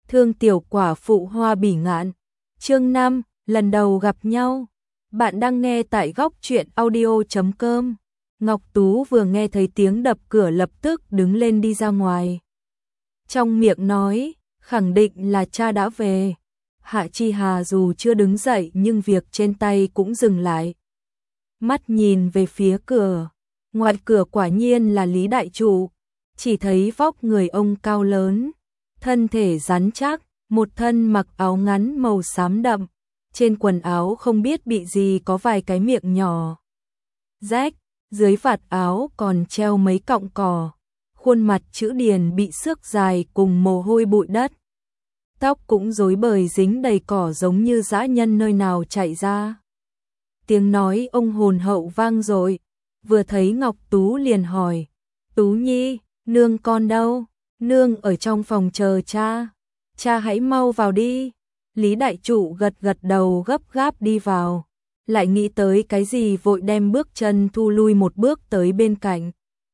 Thương tiểu quả phụ Hoa Bỉ Ngạn. Chương 5, lần đầu gặp nhau. Bạn đang nghe tại góc truyện audio.com. Ngọc Tú vừa nghe thấy tiếng đập cửa lập tức đứng lên đi ra ngoài. Trong miệng nói, khẳng định là cha đã về. Hạ Chi Hà dù chưa đứng dậy nhưng việc trên tay cũng dừng lại. Mắt nhìn về phía cửa. Ngoài cửa quả nhiên là Lý Đại Trụ. Chỉ thấy vóc người ông cao lớn, thân thể rắn chắc, một thân mặc áo ngắn màu xám đậm, trên quần áo không biết bị gì có vài cái miệng nhỏ rách, dưới vạt áo còn treo mấy cọng cỏ, khuôn mặt chữ điền bị xước dài cùng mồ hôi bụi đất. Tóc cũng rối bời dính đầy cỏ giống như dã nhân nơi nào chạy ra. Tiếng nói ông hồn hậu vang dội, vừa thấy Ngọc Tú liền hỏi, Tú Nhi, nương con đâu? Nương ở trong phòng chờ cha. Cha hãy mau vào đi. Lý Đại Trụ gật gật đầu gấp gáp đi vào. Lại nghĩ tới cái gì vội đem bước chân thu lui một bước tới bên cạnh.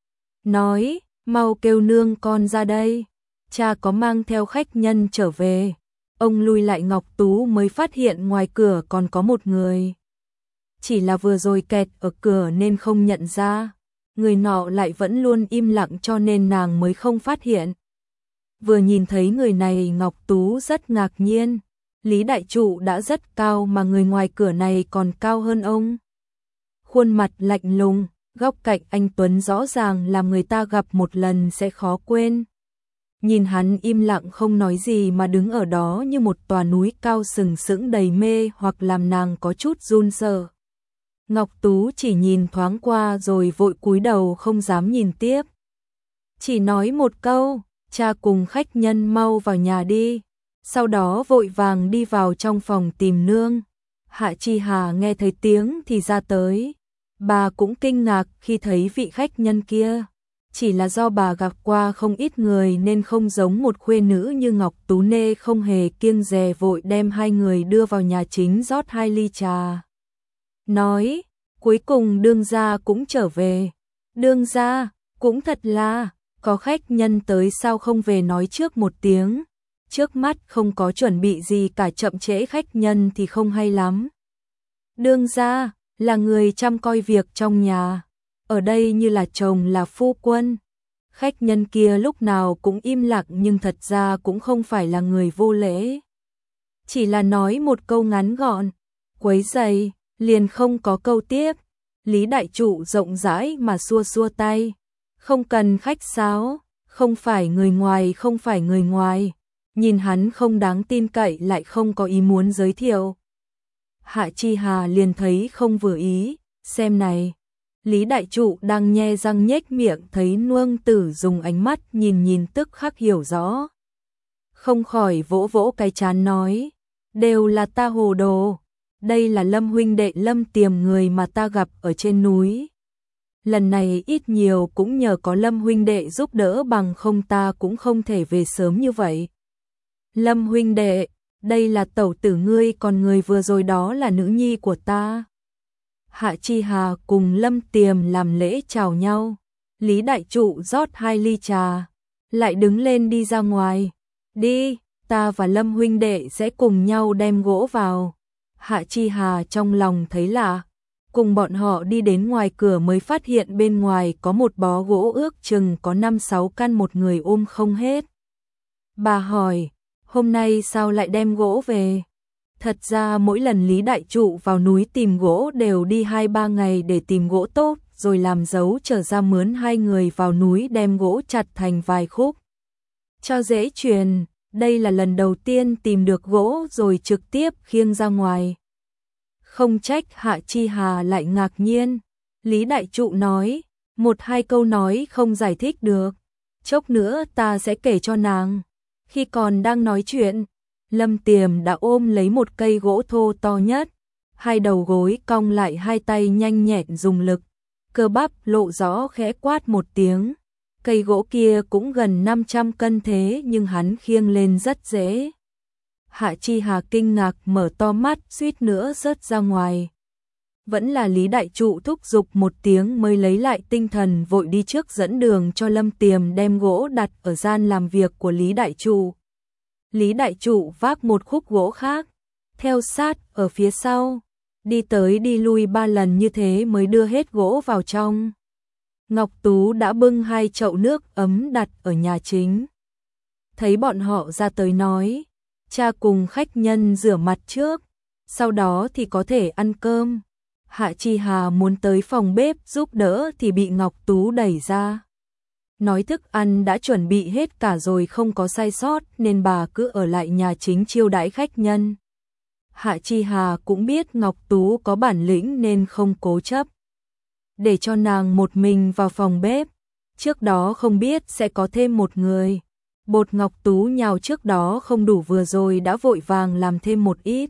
Nói, mau kêu nương con ra đây. Cha có mang theo khách nhân trở về. Ông lui lại Ngọc Tú mới phát hiện ngoài cửa còn có một người. Chỉ là vừa rồi kẹt ở cửa nên không nhận ra. Người nọ lại vẫn luôn im lặng cho nên nàng mới không phát hiện. Vừa nhìn thấy người này Ngọc Tú rất ngạc nhiên. Lý Đại Trụ đã rất cao mà người ngoài cửa này còn cao hơn ông. Khuôn mặt lạnh lùng, góc cạnh anh tuấn rõ ràng làm người ta gặp một lần sẽ khó quên. Nhìn hắn im lặng không nói gì mà đứng ở đó như một tòa núi cao sừng sững đầy mê hoặc làm nàng có chút run sợ. Ngọc Tú chỉ nhìn thoáng qua rồi vội cúi đầu không dám nhìn tiếp. Chỉ nói một câu, cha cùng khách nhân mau vào nhà đi. Sau đó vội vàng đi vào trong phòng tìm nương. Hạ Chi Hà nghe thấy tiếng thì ra tới. Bà cũng kinh ngạc khi thấy vị khách nhân kia. Chỉ là do bà gặp qua không ít người nên không giống một khuê nữ như Ngọc Tú nê không hề kiêng dè vội đem hai người đưa vào nhà chính rót 2 ly trà. Nói, cuối cùng đương gia cũng trở về. Đương gia, cũng thật là, có khách nhân tới sao không về nói trước một tiếng. Trước mắt không có chuẩn bị gì cả chậm trễ khách nhân thì không hay lắm. Đương gia, là người chăm coi việc trong nhà. Ở đây như là chồng là phu quân. Khách nhân kia lúc nào cũng im lặng nhưng thật ra cũng không phải là người vô lễ. Chỉ là nói một câu ngắn gọn, quấy rầy, liền không có câu tiếp. Lý Đại Trụ rộng rãi mà xua xua tay. Không cần khách sáo, không phải người ngoài, không phải người ngoài. Nhìn hắn không đáng tin cậy lại không có ý muốn giới thiệu. Hạ Chi Hà liền thấy không vừa ý, xem này. Lý Đại Trụ đang nhe răng nhếch miệng thấy nương tử dùng ánh mắt nhìn tức khắc hiểu rõ. Không khỏi vỗ vỗ cái trán nói, đều là ta hồ đồ. Đây là Lâm huynh đệ Lâm Tiềm người mà ta gặp ở trên núi. Lần này ít nhiều cũng nhờ có Lâm huynh đệ giúp đỡ bằng không ta cũng không thể về sớm như vậy. Lâm huynh đệ, đây là tẩu tử ngươi còn người vừa rồi đó là nữ nhi của ta. Hạ Chi Hà cùng Lâm Tiềm làm lễ chào nhau. Lý Đại Trụ rót 2 ly trà, lại đứng lên đi ra ngoài. Đi, ta và Lâm huynh đệ sẽ cùng nhau đem gỗ vào. Hạ Chi Hà trong lòng thấy lạ, cùng bọn họ đi đến ngoài cửa mới phát hiện bên ngoài có một bó gỗ ước chừng có 5-6 căn một người ôm không hết. Bà hỏi, hôm nay sao lại đem gỗ về? Thật ra mỗi lần Lý Đại Trụ vào núi tìm gỗ đều đi 2-3 ngày để tìm gỗ tốt, rồi làm dấu trở ra mướn 2 người vào núi đem gỗ chặt thành vài khúc. Cho dễ truyền, đây là lần đầu tiên tìm được gỗ rồi trực tiếp khiêng ra ngoài. Không trách Hạ Chi Hà lại ngạc nhiên. Lý Đại Trụ nói, 1-2 câu nói không giải thích được. Chốc nữa ta sẽ kể cho nàng. Khi còn đang nói chuyện, Lâm Tiềm đã ôm lấy một cây gỗ thô to nhất. 2 đầu gối cong lại, 2 tay nhanh nhẹn dùng lực. Cơ bắp lộ rõ khẽ quát một tiếng. Cây gỗ kia cũng gần 500 cân thế nhưng hắn khiêng lên rất dễ. Hạ Chi Hà kinh ngạc mở to mắt suýt nữa rớt ra ngoài. Vẫn là Lý Đại Trụ thúc giục một tiếng mới lấy lại tinh thần vội đi trước dẫn đường cho Lâm Tiềm đem gỗ đặt ở gian làm việc của Lý Đại Trụ. Lý đại trụ vác một khúc gỗ khác, theo sát ở phía sau, đi tới đi lui 3 lần như thế mới đưa hết gỗ vào trong. Ngọc Tú đã bưng 2 chậu nước ấm đặt ở nhà chính. Thấy bọn họ ra tới nói, cha cùng khách nhân rửa mặt trước, sau đó thì có thể ăn cơm. Hạ Chi Hà muốn tới phòng bếp giúp đỡ thì bị Ngọc Tú đẩy ra. Nói thức ăn đã chuẩn bị hết cả rồi, không có sai sót nên bà cứ ở lại nhà chính chiêu đãi khách nhân. Hạ Chi Hà cũng biết Ngọc Tú có bản lĩnh nên không cố chấp, để cho nàng một mình vào phòng bếp. Trước đó không biết sẽ có thêm một người. Bột Ngọc Tú nhào trước đó không đủ, vừa rồi đã vội vàng làm thêm một ít.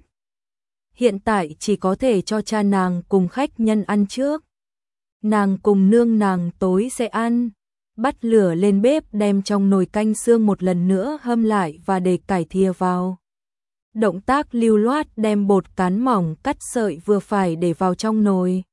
Hiện tại chỉ có thể cho cha nàng cùng khách nhân ăn trước. Nàng cùng nương nàng tối sẽ ăn. Bắt lửa lên bếp, đem trong nồi canh xương một lần nữa hâm lại và để cải thìa vào. Động tác lưu loát đem bột cán mỏng cắt sợi vừa phải để vào trong nồi.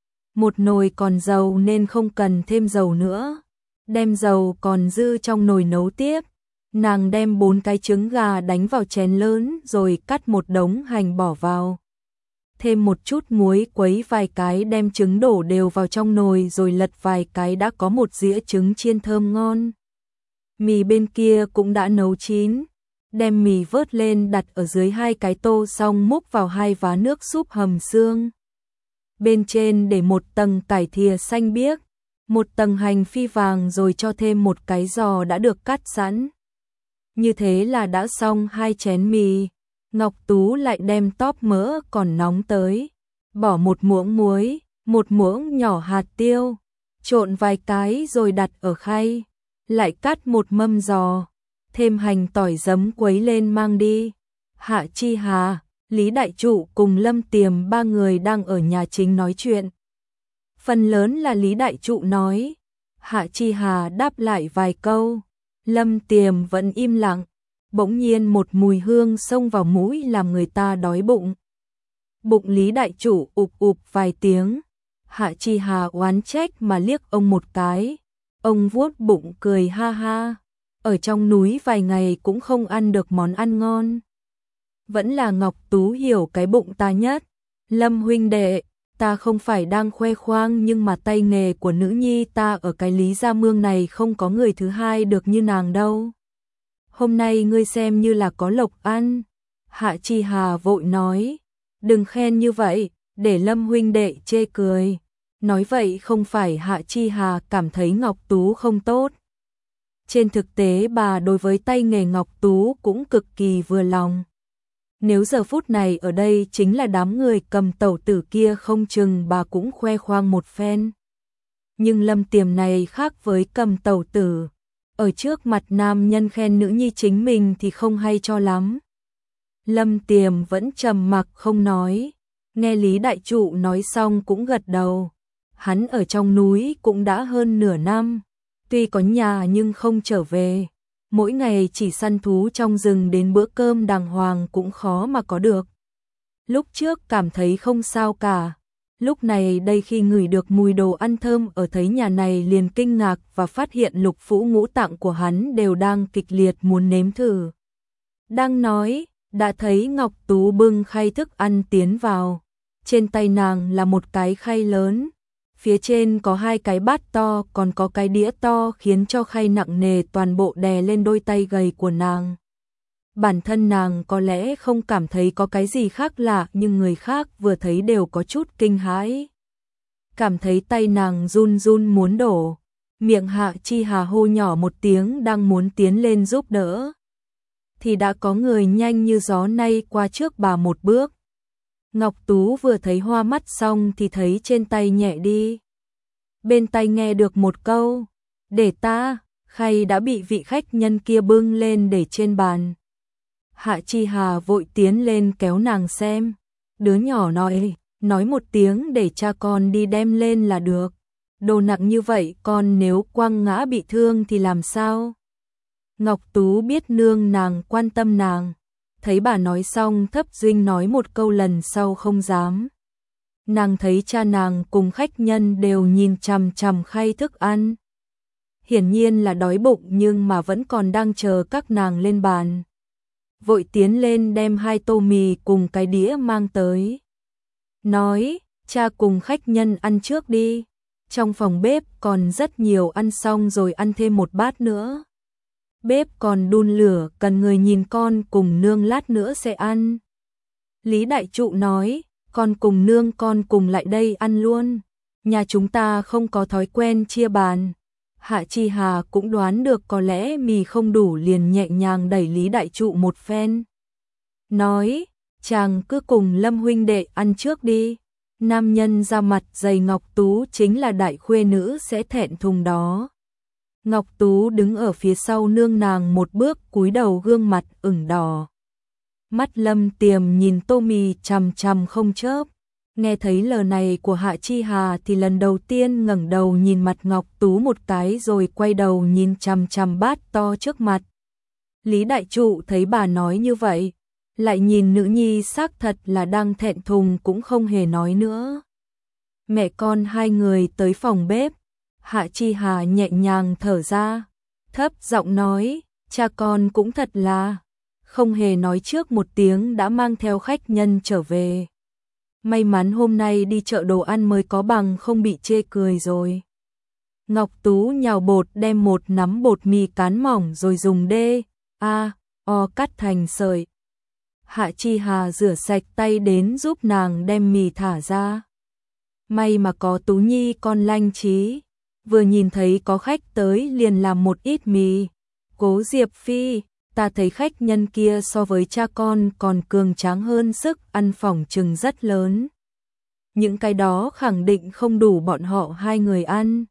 Một nồi còn dầu nên không cần thêm dầu nữa. Đem dầu còn dư trong nồi nấu tiếp. Nàng đem 4 cái trứng gà đánh vào chén lớn rồi cắt một đống hành bỏ vào. Thêm một chút muối, quấy vài cái, đem trứng đổ đều vào trong nồi rồi lật vài cái, đã có một dĩa trứng chiên thơm ngon. Mì bên kia cũng đã nấu chín. Đem mì vớt lên đặt ở dưới 2 cái tô, xong múc vào 2 vá nước súp hầm xương. Bên trên để một tầng cải thìa xanh biếc, một tầng hành phi vàng, rồi cho thêm một cái giò đã được cắt sẵn. Như thế là đã xong 2 chén mì. Ngọc Tú lại đem tóp mỡ còn nóng tới, bỏ một muỗng muối, một muỗng nhỏ hạt tiêu, trộn vài cái rồi đặt ở khay, lại cắt một mâm giò, thêm hành tỏi giấm quấy lên mang đi. Hạ Chi Hà, Lý đại trụ cùng Lâm Tiềm 3 người đang ở nhà chính nói chuyện. Phần lớn là Lý đại trụ nói, Hạ Chi Hà đáp lại vài câu, Lâm Tiềm vẫn im lặng. Bỗng nhiên một mùi hương xông vào mũi làm người ta đói bụng. Bụng Lý đại trụ ụp ụp vài tiếng. Hạ Chi Hà oán trách mà liếc ông một cái. Ông vuốt bụng cười ha ha. Ở trong núi vài ngày cũng không ăn được món ăn ngon. Vẫn là Ngọc Tú hiểu cái bụng ta nhất. Lâm huynh đệ, ta không phải đang khoe khoang, nhưng mà tay nghề của nữ nhi ta ở cái Lý Gia Mương này không có người thứ hai được như nàng đâu. Hôm nay ngươi xem như là có lộc ăn. Hạ Chi Hà vội nói, đừng khen như vậy, để Lâm huynh đệ chê cười. Nói vậy không phải Hạ Chi Hà cảm thấy Ngọc Tú không tốt. Trên thực tế bà đối với tay nghề Ngọc Tú cũng cực kỳ vừa lòng. Nếu giờ phút này ở đây chính là đám người cầm tẩu tử kia, không chừng bà cũng khoe khoang một phen. Nhưng Lâm Tiềm này khác với cầm tẩu tử. Ở trước mặt nam nhân khen nữ nhi chính mình thì không hay cho lắm. Lâm Tiềm vẫn trầm mặc không nói. Nghe Lý đại trụ nói xong cũng gật đầu. Hắn ở trong núi cũng đã hơn nửa năm. Tuy có nhà nhưng không trở về. Mỗi ngày chỉ săn thú trong rừng, đến bữa cơm đàng hoàng cũng khó mà có được. Lúc trước cảm thấy không sao cả. Lúc này đây khi ngửi được mùi đồ ăn thơm ở thấy nhà này liền kinh ngạc và phát hiện lục phủ ngũ tạng của hắn đều đang kịch liệt muốn nếm thử. Đang nói, đã thấy Ngọc Tú bưng khay thức ăn tiến vào. Trên tay nàng là một cái khay lớn. Phía trên có 2 cái bát to, còn có cái đĩa to, khiến cho khay nặng nề toàn bộ đè lên đôi tay gầy của nàng. Bản thân nàng có lẽ không cảm thấy có cái gì khác lạ, nhưng người khác vừa thấy đều có chút kinh hãi. Cảm thấy tay nàng run run muốn đổ. Miệng Hạ Chi Hà hô nhỏ một tiếng đang muốn tiến lên giúp đỡ. Thì đã có người nhanh như gió nay qua trước bà một bước. Ngọc Tú vừa thấy hoa mắt xong thì thấy trên tay nhẹ đi. Bên tay nghe được một câu, để ta, khay đã bị vị khách nhân kia bưng lên để trên bàn. Hạ Chi Hà vội tiến lên kéo nàng xem. Đứa nhỏ nói một tiếng để cha con đi đem lên là được. Đồ nặng như vậy con nếu quăng ngã bị thương thì làm sao? Ngọc Tú biết nương nàng quan tâm nàng. Thấy bà nói xong thấp dinh nói một câu lần sau không dám. Nàng thấy cha nàng cùng khách nhân đều nhìn chằm chằm khay thức ăn. Hiển nhiên là đói bụng nhưng mà vẫn còn đang chờ các nàng lên bàn. vội tiến lên đem 2 tô mì cùng cái đĩa mang tới. Nói, cha cùng khách nhân ăn trước đi, trong phòng bếp còn rất nhiều, ăn xong rồi ăn thêm một bát nữa. Bếp còn đun lửa, cần người nhìn, con cùng nương lát nữa sẽ ăn. Lý Đại Trụ nói, con cùng nương con cùng lại đây ăn luôn, nhà chúng ta không có thói quen chia bàn. Hạ Chi Hà cũng đoán được có lẽ mì không đủ, liền nhẹ nhàng đẩy Lý Đại Trụ một phen. Nói, chàng cứ cùng Lâm huynh đệ ăn trước đi. Nam nhân da mặt dày Ngọc Tú chính là đại khuê nữ sẽ thẹn thùng đó. Ngọc Tú đứng ở phía sau nương nàng một bước, cúi đầu, gương mặt ửng đỏ. Mắt Lâm Tiềm nhìn tô mì chằm chằm không chớp. Nghe thấy lời này của Hạ Chi Hà thì lần đầu tiên ngẩng đầu nhìn mặt Ngọc Tú một cái, rồi quay đầu nhìn chằm chằm bát to trước mặt. Lý Đại Trụ thấy bà nói như vậy, lại nhìn nữ nhi xác thật là đang thẹn thùng, cũng không hề nói nữa. Mẹ con hai người tới phòng bếp, Hạ Chi Hà nhẹ nhàng thở ra, thấp giọng nói, cha con cũng thật là không hề nói trước một tiếng đã mang theo khách nhân trở về. May mắn hôm nay đi chợ đồ ăn mới có, bằng không bị chê cười rồi. Ngọc Tú nhào bột, đem một nắm bột mì cán mỏng rồi dùng o cắt thành sợi. Hạ Chi Hà rửa sạch tay đến giúp nàng đem mì thả ra. May mà có Tú Nhi con lanh trí, vừa nhìn thấy có khách tới liền làm một ít mì. Cố Diệp Phi, ta thấy khách nhân kia so với cha con còn cường tráng hơn, sức ăn phỏng chừng rất lớn. Những cái đó khẳng định không đủ bọn họ hai người ăn.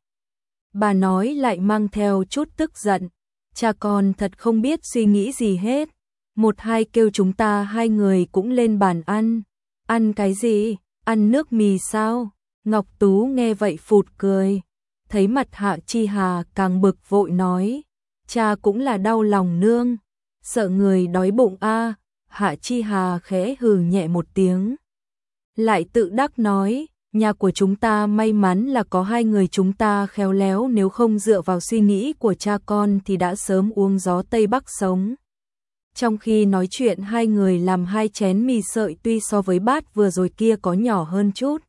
Bà nói lại mang theo chút tức giận, cha con thật không biết suy nghĩ gì hết. Một hai kêu chúng ta hai người cũng lên bàn ăn. Ăn cái gì? Ăn nước mì sao? Ngọc Tú nghe vậy phụt cười. Thấy mặt Hạ Chi Hà càng bực, vội nói, cha cũng là đau lòng nương, sợ người đói bụng a. Hạ Chi Hà khẽ hừ nhẹ một tiếng, lại tự đắc nói, nhà của chúng ta may mắn là có hai người chúng ta khéo léo, nếu không dựa vào suy nghĩ của cha con thì đã sớm uống gió Tây Bắc sống. Trong khi nói chuyện, hai người làm hai chén mì sợi, tuy so với bát vừa rồi kia có nhỏ hơn chút,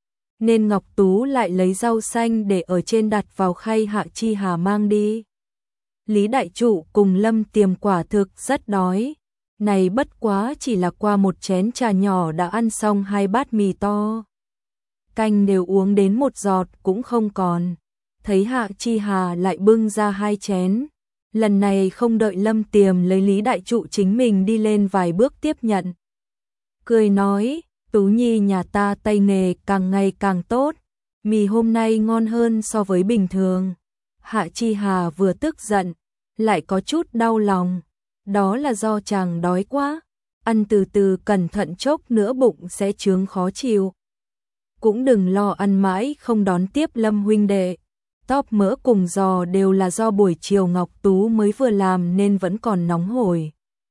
nên Ngọc Tú lại lấy rau xanh để ở trên đặt vào khay Hạ Chi Hà mang đi. Lý Đại Trụ cùng Lâm Tiềm quả thực rất đói, này bất quá chỉ là qua một chén trà nhỏ đã ăn xong hai bát mì to. Canh đều uống đến một giọt cũng không còn. Thấy Hạ Chi Hà lại bưng ra hai chén, lần này không đợi Lâm Tiềm lấy, Lý Đại Trụ chính mình đi lên vài bước tiếp nhận. Cười nói, Tú Nhi nhà ta tay nghề càng ngày càng tốt, mì hôm nay ngon hơn so với bình thường. Hạ Chi Hà vừa tức giận, lại có chút đau lòng, đó là do chàng đói quá, ăn từ từ cẩn thận, chốc nữa bụng sẽ chướng khó chịu. Cũng đừng lo ăn mãi không đón tiếp Lâm huynh đệ. Tóp mỡ cùng giò đều là do buổi chiều Ngọc Tú mới vừa làm nên vẫn còn nóng hổi.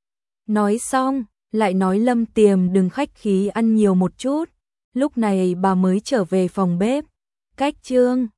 Nói xong, lại nói Lâm Tiềm đừng khách khí, ăn nhiều một chút. Lúc này bà mới trở về phòng bếp. Cách Trương